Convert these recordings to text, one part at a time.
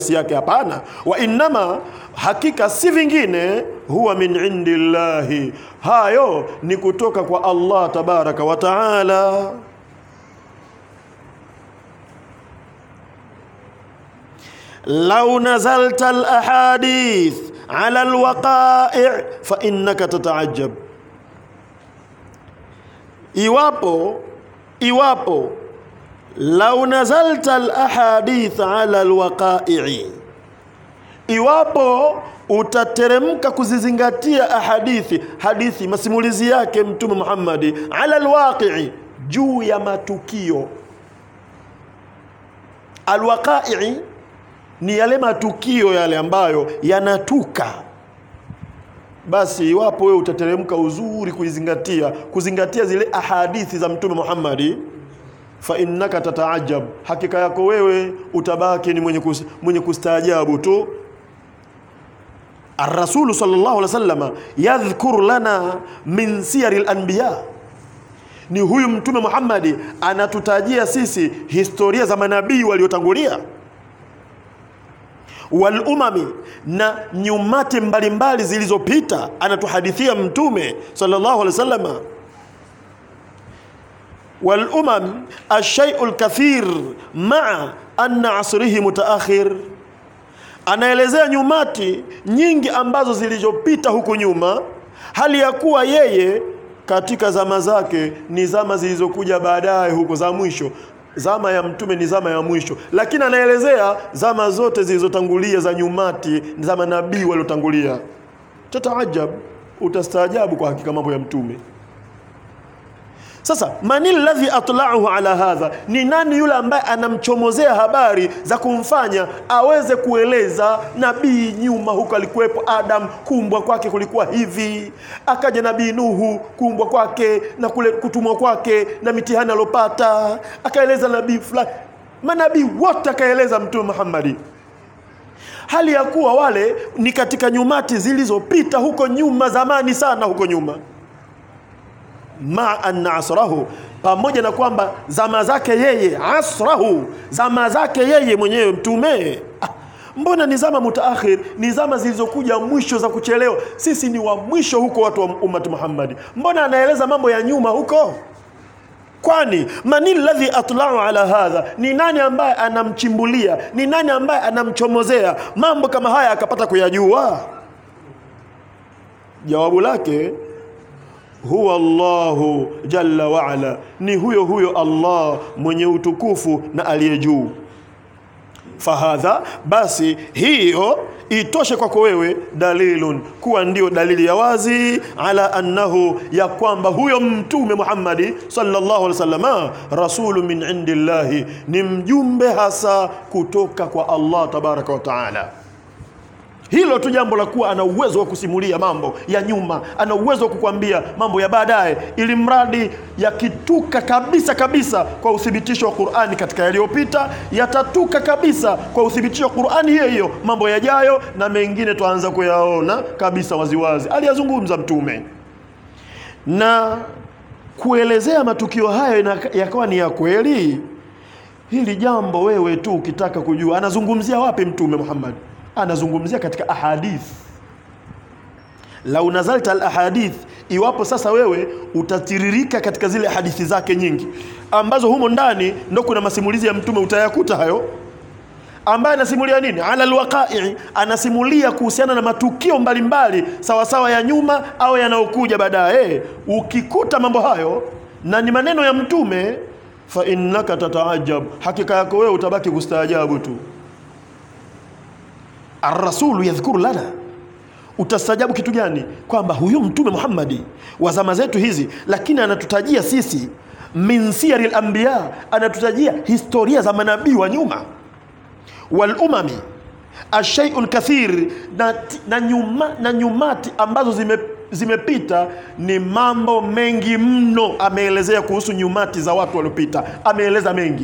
yake, hapana. Wa innama, hakika si vingine, huwa min indillahi, hayo ni kutoka kwa Allah tabaraka wa taala. Lau nazalta al-ahadith ala al-waqa'i' fa innaka tataajab. Iwapo lau nazalta al-ahadith ala al-waqa'i', iwapo utateremka kuzizingatia hadithi masimulizi yake Mtume Muhammad ala al-waqi'i, juu ya matukio. Al-waqa'i ni yale matukio yale ambayo yanatuka. Basi iwapo wewe utateremka uzuri kuzingatia zile ahadithi za Mtume Muhammad, fa innaka tataajab, hakika yako wewe utabaki ni mwenye kustaajabu tu. Ar-Rasul sallallahu alaihi wasallam yadhkur lana min siyaril anbiya, ni huyu Mtume Muhammad anatutajia sisi historia za manabii waliotangulia. Wal umami, na nyumati mbalimbali zilizopita anatuhadithia Mtume sallallahu alaihi wasallam. Wal umam ash-shay'ul kathir ma'a anna asrihi mutaakhir, anaelezea nyumati nyingi ambazo zilizopita huku nyuma, hali ya kuwa yeye katika zama zake ni zama zilizokuja baadaye huko za mwisho. Zama ya Mtume ni zama ya mwisho, lakini anaelezea zama zote zilizotangulia za nyumati, zama nabii waliotangulia. Tataajab, utastaajabu kwa hakika mambo ya Mtume. Sasa manil ladhi atla'uhu ala hadha, ni nani yule ambaye anamchomozea habari za kumfanya aweze kueleza nabii nyuma huko alikuwepo Adam, kuumbwa kwake kulikuwa hivi, akaja nabii Nuhu, kuumbwa kwake na kule kutumwa kwake na mitihani alopata, akaeleza nabii fulani. Manabii wote akaeleza Mtume Muhammad, hali ya kuwa wale ni katika nyumati zilizopita huko nyuma, zamani sana huko nyuma. Ma anna asrahu, pamoja na kwamba zama zake yeye, asrahu, zama zake yeye mwenyewe Mtume, mbona ni zama mutaakhir, ni zama zilizokuja mwisho za kuchelewa. Sisi ni wa mwisho huko, watu wa ummati Muhammad. Mbona anaeleza mambo ya nyuma huko? Kwani manil ladhi atla'u ala hadha, ni nani ambaye anamchimbulia, ni nani ambaye anamchomozea mambo kama haya akapata kuyajua? Jawabu lake, huwa Allahu jalla wa ala, ni huyo Allah mwenye utukufu na aliye juu. Fahadha, basi hiyo itoshe kwako wewe dalilun, kuwa ndio dalili ya wazi, ala annahu, ya kwamba huyo Mtume Muhammad sallallahu alaihi wasallam rasulun min indillahi, ni mjumbe hasa kutoka kwa Allah tabaraka wa taala. Hilo tu jambo la kuwa ana uwezo wa kusimulia mambo ya nyuma, ana uwezo wa kukwambia mambo ya baadaye, ili mradi yakituka kabisa kwa uthibitisho wa Qur'ani katika yaliyopita, yatatuka kabisa kwa uthibitisho wa Qur'ani hiyo mambo yajayo, na mengine tuanza kuyaona kabisa waziwazi aliyazungumza Mtume. Na kuelezea matukio hayo yakawa ni ya kweli, hili jambo wewe tu ukitaka kujua anazungumzia wapi Mtume Muhammad, anazungumzia katika ahadith. Lau nazalta al-ahadith, iwapo sasa wewe utatiririka katika zile hadithi zake nyingi ambazo humo ndani ndo kuna masimulizi ya Mtume, utayakuta hayo. Ambaye anasimulia nini? Ala al-waqa'i, anasimulia kuhusiana na matukio mbalimbali sawa ya nyuma au yanayokuja baadaye. Ukikuta mambo hayo na ni maneno ya Mtume, fa innaka tataajab, hakika yako wewe utabaki kustaajabu tu. Ar-Rasul yadhkuru lana, utastajabu kitu gani? Kwamba huyu Mtume Muhammad wa zama zetu hizi, lakini anatutajia sisi min siyaril anbiya, anatutajia historia za manabii wa nyuma. Wal umami ash-shay'un kathir, na nyumati ambazo zimepita ni mambo mengi mno. Ameelezea kuhusu nyumati za watu waliopita, ameeleza mengi.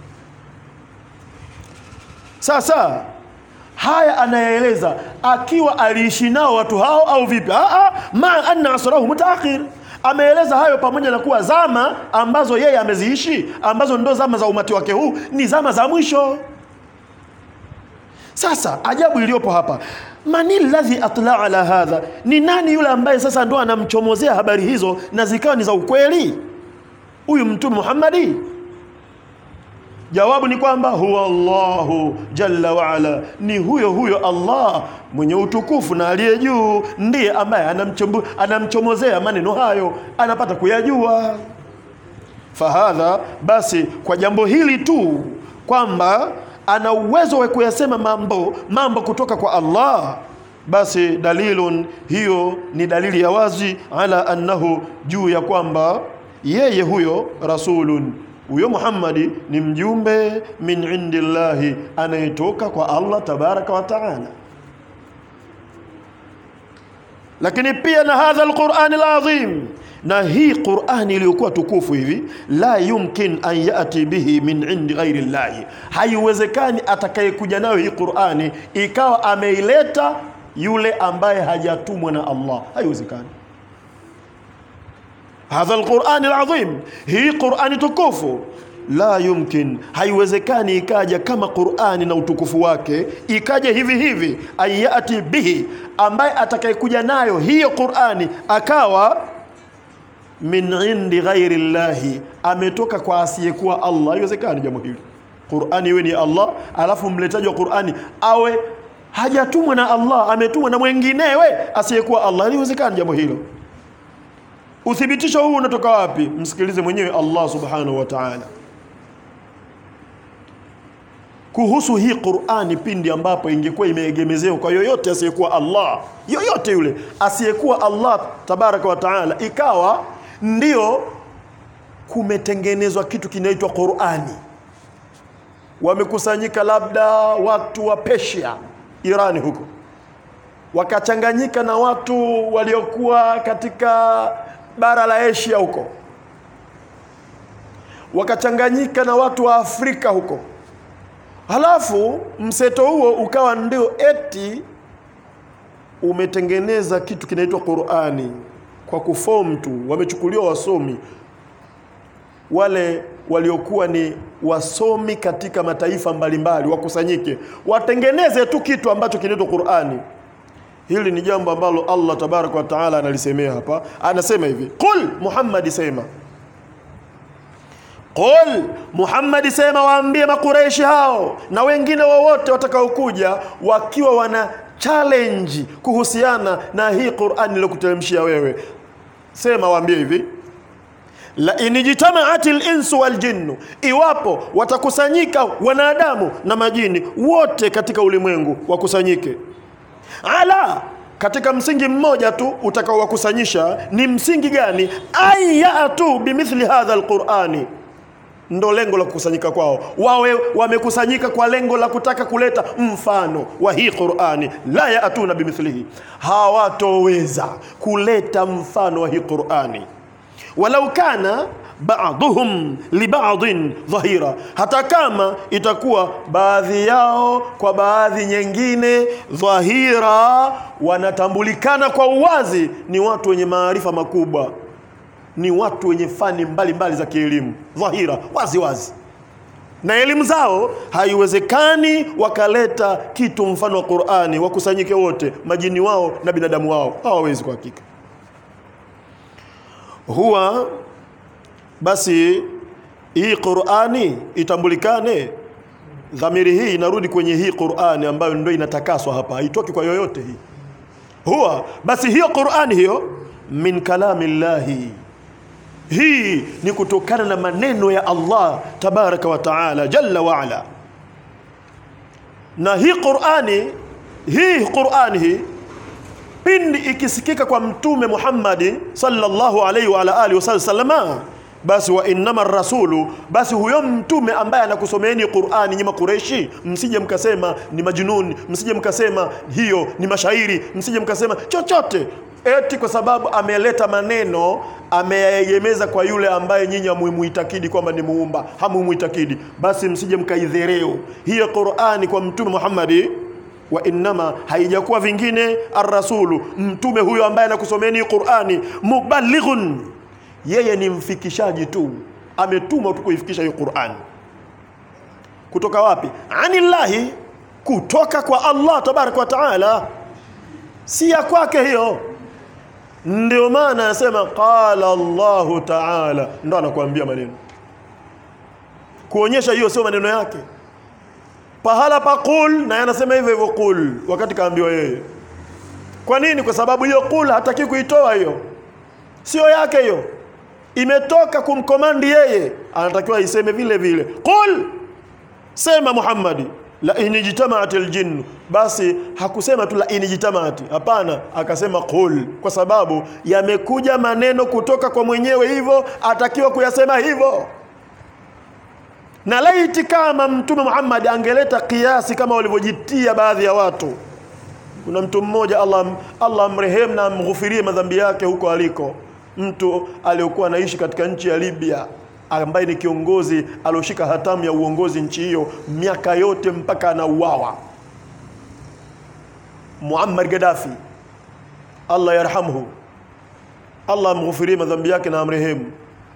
Sasa haya anaeleza akiwa aliishi nao watu hao au vipi? Ma anna asrahu mutaakhir, ameeleza hayo pamoja na kuwa zama ambazo yeye ameziishi, ambazo ndo zama za umati wake huu, ni zama za mwisho. Sasa ajabu iliyopo hapa, manil ladhi atla ala hadha, ni nani yule ambaye sasa ndo anamchomozea habari hizo na zikawa ni za ukweli? Huyu Mtume Muhammadi? Jawabu ni kwamba huwa Allahu jalla wa ala, ni huyo huyo Allah mwenye utukufu na aliye juu, ndiye ambaye anamchomozea maneno hayo, anapata kuyajua. Fahadha, basi kwa jambo hili tu kwamba ana uwezo wa kuyasema mambo kutoka kwa Allah, basi dalilun, hiyo ni dalili ya wazi, ala annahu, juu ya kwamba yeye huyo rasulun, huyo Muhammadi ni mjumbe min indillahi, anayetoka kwa Allah tabaraka wa taala. Lakini pia na hadha alquran alazim, na hii Qur'ani iliyokuwa tukufu hivi, la yumkin an yati bihi min indi ghairi llahi, haiwezekani atakayekuja nayo hii Qur'ani ikawa ameileta yule ambaye hajatumwa na Allah, haiwezekani. Hadha alquran alazim, hii Qur'ani tukufu, la yumkin, haiwezekani ikaja kama Qur'ani na utukufu wake ikaja hivi hivi, ayati bihi, ambaye atakayekuja nayo hiyo Qur'ani akawa min indi ghairi llahi, ametoka kwa asiyekuwa Allah. Haiwezekani jambo hili. Qur'ani iwe ni Allah, alafu mletaji wa Qur'ani awe hajatumwa na Allah, ametumwa na mwenginewe asiyekuwa Allah. Haiwezekani jambo hilo. Uthibitisho huu unatoka wapi? Msikilize mwenyewe Allah subhanahu wa ta'ala kuhusu hii Qur'ani, pindi ambapo ingekuwa imeegemezewa kwa yoyote asiyekuwa Allah, yoyote yule asiyekuwa Allah tabaraka wa ta'ala, ikawa ndio kumetengenezwa kitu kinaitwa Qur'ani. Wamekusanyika labda watu wa Persia, Irani huko, wakachanganyika na watu waliokuwa katika bara la Asia huko, wakachanganyika na watu wa Afrika huko, halafu mseto huo ukawa ndio eti umetengeneza kitu kinaitwa Qur'ani kwa kuform tu. Wamechukuliwa wasomi wale waliokuwa ni wasomi katika mataifa mbalimbali, wakusanyike watengeneze tu kitu ambacho kinaitwa Qur'ani. Hili ni jambo ambalo Allah tabaraka wa taala analisemea hapa. Anasema hivi, qul Muhammad, sema, qul Muhammad, sema, waambie makureishi hao na wengine wowote watakaokuja wakiwa wana challenge kuhusiana na hii Qur'ani nilokuteremshia wewe, sema, waambie hivi, la inijtama'atil insu wal jinnu, iwapo watakusanyika wanadamu na majini wote katika ulimwengu wakusanyike, ala, katika msingi mmoja tu utakaowakusanyisha. Ni msingi gani? ayatu bimithli hadha alqur'ani, ndo lengo la kukusanyika kwao. Wawe wamekusanyika kwa lengo la kutaka kuleta mfano wa hii Qur'ani. La yaatuna bimithlihi, hawatoweza kuleta mfano wa hii Qur'ani. Walau kana ba'dhum li ba'dhin dhahira, hata kama itakuwa baadhi yao kwa baadhi nyingine dhahira, wanatambulikana kwa uwazi, ni watu wenye maarifa makubwa, ni watu wenye fani mbalimbali za kielimu, dhahira, wazi wazi, na elimu zao haiwezekani wakaleta kitu mfano wa Qur'ani, wakusanyike wote, majini wao na binadamu wao, hawawezi kwa hakika. Huwa basi hii Qur'ani itambulikane, dhamiri hii inarudi kwenye hii Qur'ani ambayo ndio inatakaswa hapa, haitoki kwa yoyote hii. Huwa basi hiyo Qur'ani hiyo min kalamillahi, hii ni kutokana na maneno ya Allah tabaraka wa taala jalla wa ala. Na hii Qur'ani hii pindi ikisikika kwa Mtume Muhammad sallallahu alaihi wa ala alihi wasallam, basi wa innama rasulu, basi huyo mtume ambaye anakusomeeni Qur'ani, nyima Quraishi, msije mkasema ni majununi, msije mkasema hiyo ni mashairi, msije mkasema chochote eti kwa sababu ameleta maneno ameyaegemeza kwa yule ambaye nyinyi hamuitakidi kwamba ni muumba, hamuitakidi, basi msije mkaidhereu hiyo Qur'ani kwa Mtume Muhammad. Wa innama, haijakuwa vingine, ar-rasulu, mtume huyo ambaye anakusomeeni Qur'ani, mubalighun, yeye ni mfikishaji tu, ametumwa tu kuifikisha hiyo Qur'ani. Kutoka wapi? Anillahi, kutoka kwa Allah tabaraka wa taala, si ya kwake hiyo. Ndio maana anasema qala Allahu taala, ndio anakuambia maneno kuonyesha hiyo sio maneno yake. Pahala pa qul na anasema hivyo hivyo qul wakati kaambiwa yeye. Kwa nini? Kwa sababu hiyo qul hataki kuitoa, hiyo sio yake, hiyo imetoka kumkomandi yeye, anatakiwa iseme vile vile. Qul, sema Muhammadi, la inijtama'atil jinn. Basi hakusema tu la inijtama'ati, hapana, akasema qul, kwa sababu yamekuja maneno kutoka kwa mwenyewe, hivyo atakiwa kuyasema hivyo. Na laiti kama Mtume Muhammad angeleta kiasi kama walivyojitia baadhi ya watu. Kuna mtu mmoja, Allah mrehemu na amghufirie madhambi yake huko aliko, mtu aliyokuwa anaishi katika nchi ya Libya, ambaye ni kiongozi alioshika hatamu ya uongozi nchi hiyo miaka yote mpaka anauawa, Muammar Gaddafi, Allah yarhamhu, Allah amghufirie madhambi yake na amrehemu.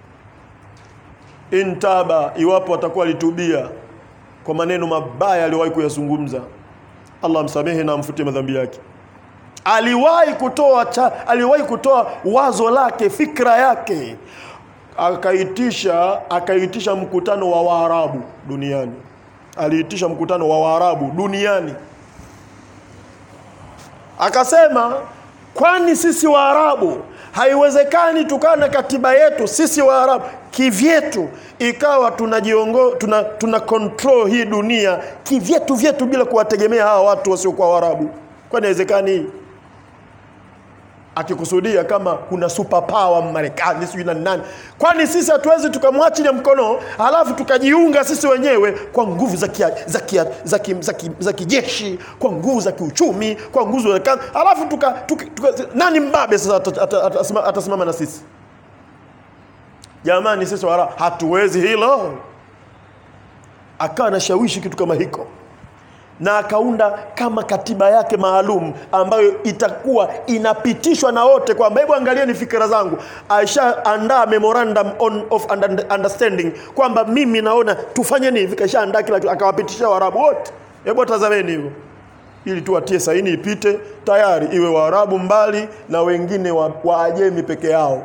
Intaba, iwapo atakuwa litubia kwa maneno mabaya aliyowahi kuyazungumza, Allah msamehe na amfutie madhambi yake. Aliwahi kutoa wazo lake, fikra yake, akaitisha mkutano wa Waarabu duniani. Aliitisha mkutano wa Waarabu duniani, akasema, kwani sisi Waarabu haiwezekani tukana katiba yetu sisi Waarabu kivyetu ikawa tuna control hii dunia kivyetu bila kuwategemea hawa watu wasiokuwa Waarabu? Kwani haiwezekani? Akikusudia kama kuna super power Marekani sio na nani. Kwani sisi hatuwezi tukamwachilia mkono halafu tukajiunga sisi wenyewe kwa nguvu za kijeshi, kwa nguvu za kiuchumi, kwa nguvu za halafu nani mbabe sasa atasimama na sisi? Jamani, sisi Waarabu hatuwezi hilo. Akawa anashawishi kitu kama hiko, na akaunda kama katiba yake maalum ambayo itakuwa inapitishwa na wote, kwamba hebu angalieni fikra zangu. Aisha andaa memorandum of understanding kwamba mimi naona tufanye nini, kisha andaa kila kitu, akawapitisha Waarabu wote. Hebu tazameni hivyo, ili tuatie saini ipite, tayari iwe Waarabu mbali na wengine Waajemi peke yao.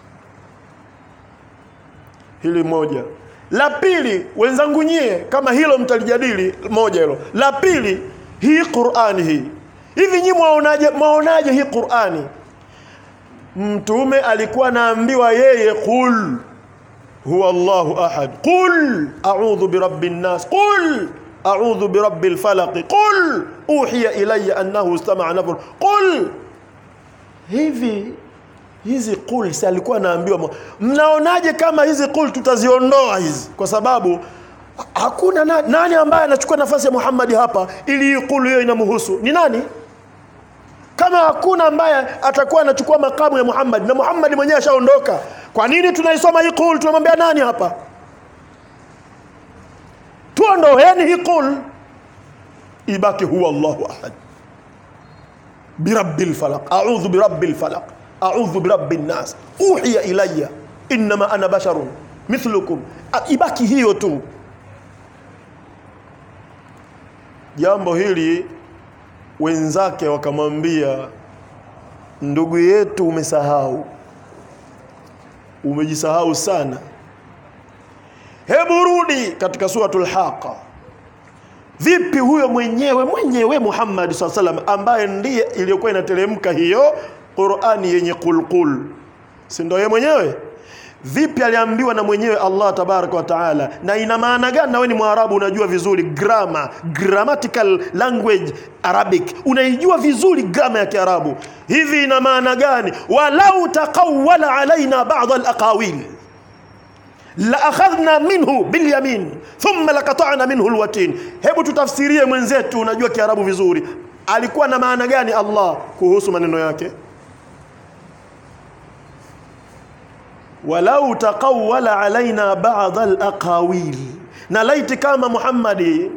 Hili moja. La pili, wenzangu nyie, kama hilo mtalijadili, moja hilo. La pili, hii Qur'ani hii. Hivi nyinyi mwaonaje hii Qur'ani? Mtume alikuwa anaambiwa yeye, qul huwa Allahu ahad, qul a'udhu birabbin nas, qul a'udhu birabbil falaq, qul uhiya ilayya annahu istama'a nafar, qul. Hizi qul si alikuwa anaambiwa? Mnaonaje kama hizi qul tutaziondoa hizi? Kwa sababu hakuna nani ambaye anachukua nafasi ya Muhammad hapa ili qul hiyo inamhusu. Ni nani? Kama hakuna ambaye atakuwa anachukua makamu ya Muhammad, na Muhammad mwenyewe ashaondoka, kwa nini tunaisoma hii qul? Tunamwambia nani hapa? Tuondoeni hii qul, ibaki huwa Allahu ahad, birabbil falaq, a'udhu birabbil falaq, a'udhu birabbin nas, uhiya ilayya inma ana basharun mithlukum. Ibaki hiyo tu. Jambo hili wenzake wakamwambia, ndugu yetu, umejisahau sana, hebu rudi katika suratul Haqa. Vipi huyo mwenyewe Muhammad sallallahu alaihi wasallam ambaye ndiye iliyokuwa inateremka hiyo Qur'ani yenye qul, si ndio yeye mwenyewe? Vipi aliambiwa na mwenyewe Allah tabaraka wa taala? Na ina maana gani? Na wewe ni Mwarabu, unajua vizuri grammatical language Arabic, unaijua vizuri grammar ya Kiarabu. Hivi ina maana gani? Walau taqawwala alaina ba'd al-aqawil la akhadhna minhu bil yamin thumma laqata'na minhu al-watin. Hebu tutafsirie mwenzetu, unajua Kiarabu vizuri, alikuwa na maana gani Allah kuhusu maneno yake? Walau taqawwala alaina ba'd al-aqawil, na laiti kama Muhammadi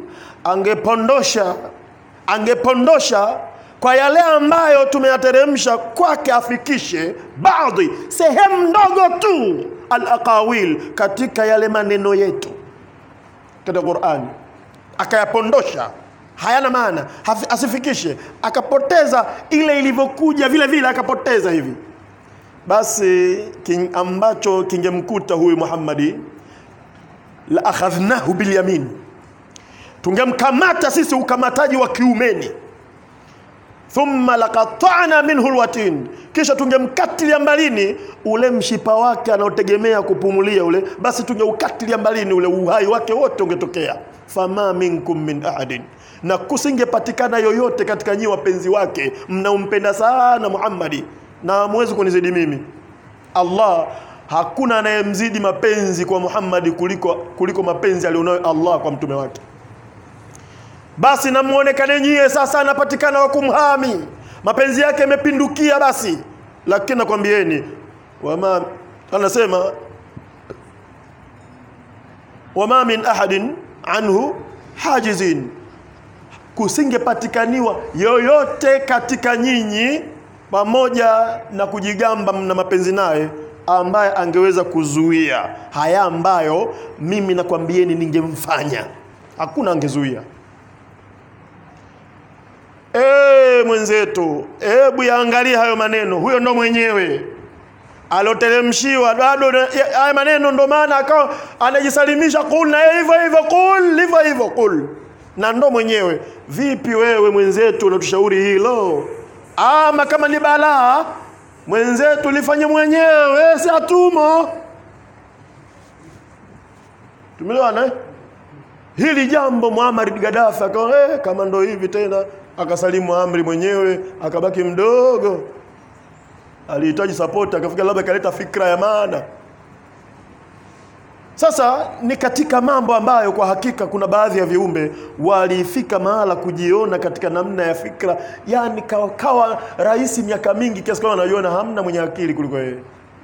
angepondosha kwa yale ambayo tumeyateremsha kwake, afikishe baadhi, sehemu ndogo tu, al-aqawil, katika yale maneno yetu katika Qur'ani, akayapondosha hayana maana, asifikishe, akapoteza ile ilivyokuja vile vile, akapoteza hivi, basi ambacho kingemkuta huyu Muhammadi, la akhadhnahu bil yamin, tungemkamata sisi ukamataji wa kiumeni, thumma laqata'na minhu alwatin, kisha tungemkatilia mbalini ule mshipa wake anaotegemea kupumulia ule, basi tungeukatilia mbalini ule, uhai wake wote ungetokea. Fama minkum min ahadin, na kusingepatikana yoyote katika nyinyi wapenzi wake mnaompenda sana Muhammadi, na mwezi kunizidi mimi. Allah, hakuna anayemzidi mapenzi kwa Muhammadi kuliko mapenzi alionayo Allah kwa mtume wake. Basi na muonekane nyie sasa anapatikana wa kumhami, mapenzi yake yamepindukia basi. Lakini nakwambieni, anasema wama min ahadin anhu hajizin, kusingepatikaniwa yoyote katika nyinyi pamoja na kujigamba na mapenzi naye ambaye angeweza kuzuia haya ambayo mimi nakwambieni ningemfanya. Hakuna angezuia. Mwenzetu, hebu yaangalia hayo maneno. Huyo ndo mwenyewe aloteremshiwa bado haya maneno, ndo maana akao anajisalimisha, qul na hivyo qul, na ndo mwenyewe. Vipi wewe mwenzetu unatushauri hilo? Ama kama ni balaa, mwenzetu lifanye mwenyewe, si atumo. Tumeelewana? Hili jambo Muammar Gaddafi akawa kama ndo hivi tena, akasalimu amri mwenyewe, akabaki mdogo. Alihitaji support, akafika labda kaleta fikra ya maana. Sasa ni katika mambo ambayo kwa hakika kuna baadhi ya viumbe walifika mahala kujiona katika namna ya fikra, yani kawa rais miaka mingi kiasi kwamba anajiona hamna mwenye akili kuliko yeye,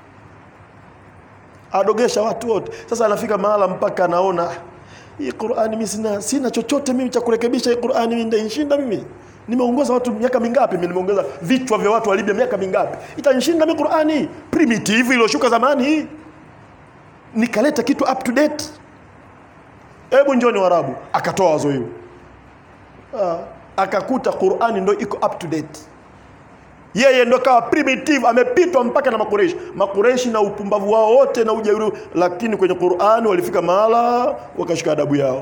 adogesha watu wote. Sasa anafika mahala mpaka anaona hii Qur'ani mimi sina chochote mimi cha kurekebisha. Hii Qur'ani mimi ndaishinda mimi. Nimeongoza watu miaka mingapi? Mimi nimeongoza vichwa vya watu wa Libya miaka mingapi? Itanishinda mimi Qur'ani primitive iliyoshuka zamani hii? Nikaleta kitu up to date. Hebu njoni Waarabu, akatoa wazo hilo. Akakuta Qur'ani ndio iko up to date. Yeye ndio kawa primitive, amepitwa mpaka na Makureishi na upumbavu wao wote na ujeuri, lakini kwenye Qur'ani walifika mahala wakashika adabu yao.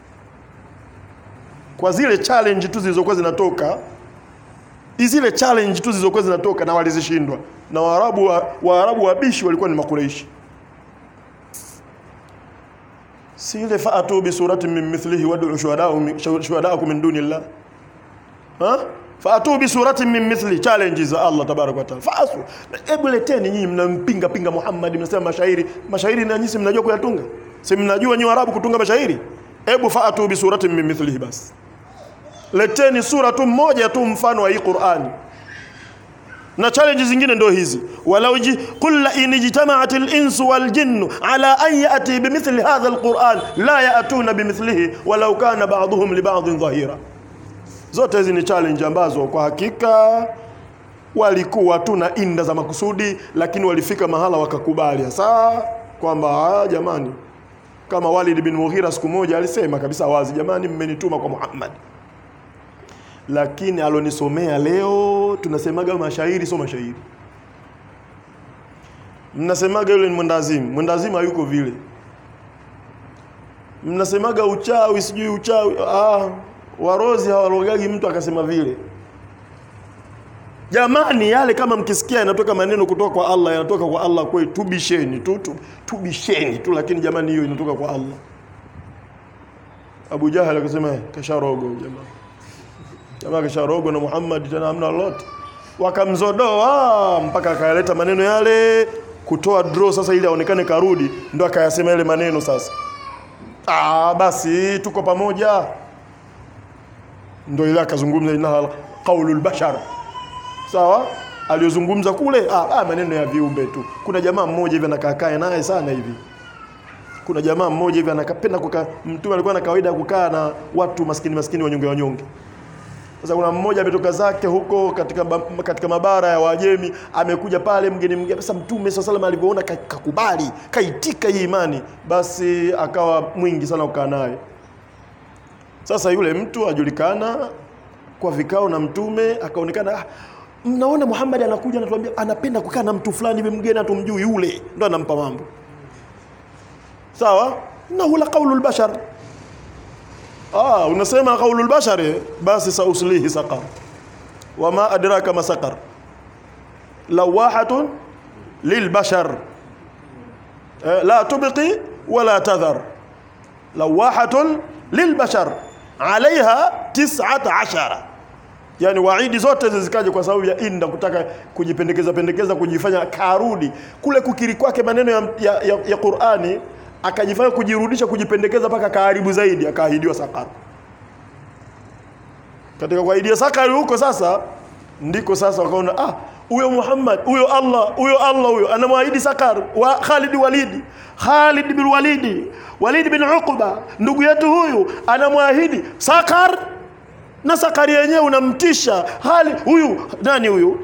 Kwa zile challenge tu zilizokuwa zinatoka, na walizishindwa. Na Waarabu wabishi walikuwa ni Makureishi. Si ile fa'atu bi suratin min mithlihi wad'u shuhada'akum min dunillah. Fa'atu bi suratin min mithli, challenges za Allah tabaraka wa taala. Fa'asu, hebu leteni nyinyi mnampinga Muhammad, mnasema mashairi na nyinyi mnajua kuyatunga? Si mnajua nyinyi Waarabu kutunga mashairi? Hebu fa'atu bi suratin min mithlihi bas. Leteni sura tu moja tu mfano wa hii Qur'ani. Na challenges zingine ndio hizi. Walau qul la in jitama'atil insu wal jinnu ala an ya'ti bimithli hadha alquran la ya'tuna bimithlihi walau kana ba'dhum li ba'dhin dhahira. Zote hizi ni challenge ambazo kwa hakika walikuwa tu na inda za makusudi, lakini walifika mahala wakakubali sasa kwamba jamani, kama Walid bin Mughira siku moja alisema kabisa wazi, jamani mmenituma kwa Muhammad. Lakini alonisomea leo tunasemaga mashairi sio mashairi. Mnasemaga yule ni mwendazimu hayuko vile. Mnasemaga uchawi sijui uchawi, warozi hawalogagi mtu akasema vile. Jamani, yale kama mkisikia yanatoka maneno kutoka kwa Allah, yanatoka kwa Allah kweli, tubisheni tu, lakini jamani hiyo inatoka kwa Allah. Abu Jahal akasema kasharogo jamaa kasharogo na Muhammad tena hamna lolote. Wakamzodoa mpaka akaleta maneno yale kutoa draw sasa ili aonekane karudi, ndo akayasema yale maneno sasa. Basi tuko pamoja. Ndo ile akazungumza ina qaulul bashar. Sawa? Aliozungumza kule maneno ya viumbe tu. Kuna jamaa mmoja hivi anakaa naye sana hivi. Kuna jamaa mmoja hivi anakapenda kukaa, mtume alikuwa na kawaida kukaa na watu maskini wanyonge. Sasa kuna mmoja ametoka zake huko katika mabara ya Wajemi, amekuja pale mgeni. Sasa mtume sallallahu alivyoona kakubali, kaitika hii imani, basi akawa mwingi sana kukaa naye. Sasa yule mtu ajulikana kwa vikao na mtume, akaonekana mnaona Muhammad anakuja anatuambia anapenda kukaa na mtu fulani hivi mgeni atumjui, yule ndo anampa mambo. Sawa? Na hula qaulul bashar. Unasema qaulul bashar, basi sauslihi saqar. Wama adraka ma saqar. Lawahatun lilbashar. La tubqi wala tadhar. Lawahatun lilbashar. Alaiha 19. Yani waidi zote zikaje kwa sababu ya inda kutaka kujipendekeza kujifanya karudi kule kukiri kwake maneno ya Qur'ani, akajifanya kujirudisha kujipendekeza paka karibu zaidi, akaahidiwa sakar. Katika kuahidia sakari huko sasa ndiko sasa wakaona huyo Muhammad, huyo Allah anamwahidi sakar. Wa Khalid bin Walid bin Uqba, ndugu yetu huyu anamwahidi sakar, na sakari yenyewe unamtisha. Huyu nani huyu?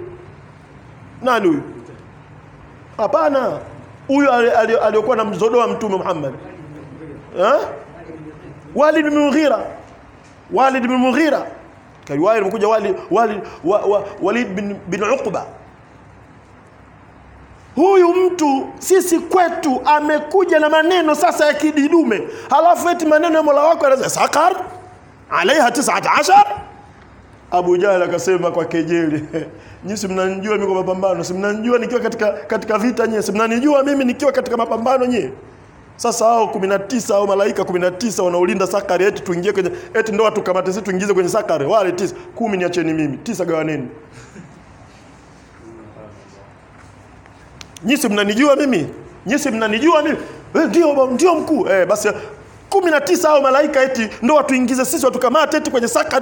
Hapana, huyu aliyokuwa na mzodoa mtume Muhammad. Walid bin Mughira. Kariwaya imekuja Walid bin Uqba. Huyu mtu sisi kwetu amekuja na maneno sasa ya kididume. Halafu eti maneno ya Mola wako anasema sakar alaiha 19. Abu Jahl akasema kwa kejeli, nyinyi si mnanijua mimi kwa mapambano, si mnanijua nikiwa katika vita nyinyi, si mnanijua mimi nikiwa katika mapambano nyinyi. Sasa hao 19 au malaika 19 wanaolinda sakari, eti tuingie kwenye ndo watu kamate sisi tuingize kwenye sakari, wale 9 10 niacheni mimi, 9 gawaneni. Nyinyi si mnanijua mimi? Ndio mkuu. Basi 19 au malaika eti ndo watu ingize sisi watu kamate eti kwenye sakari.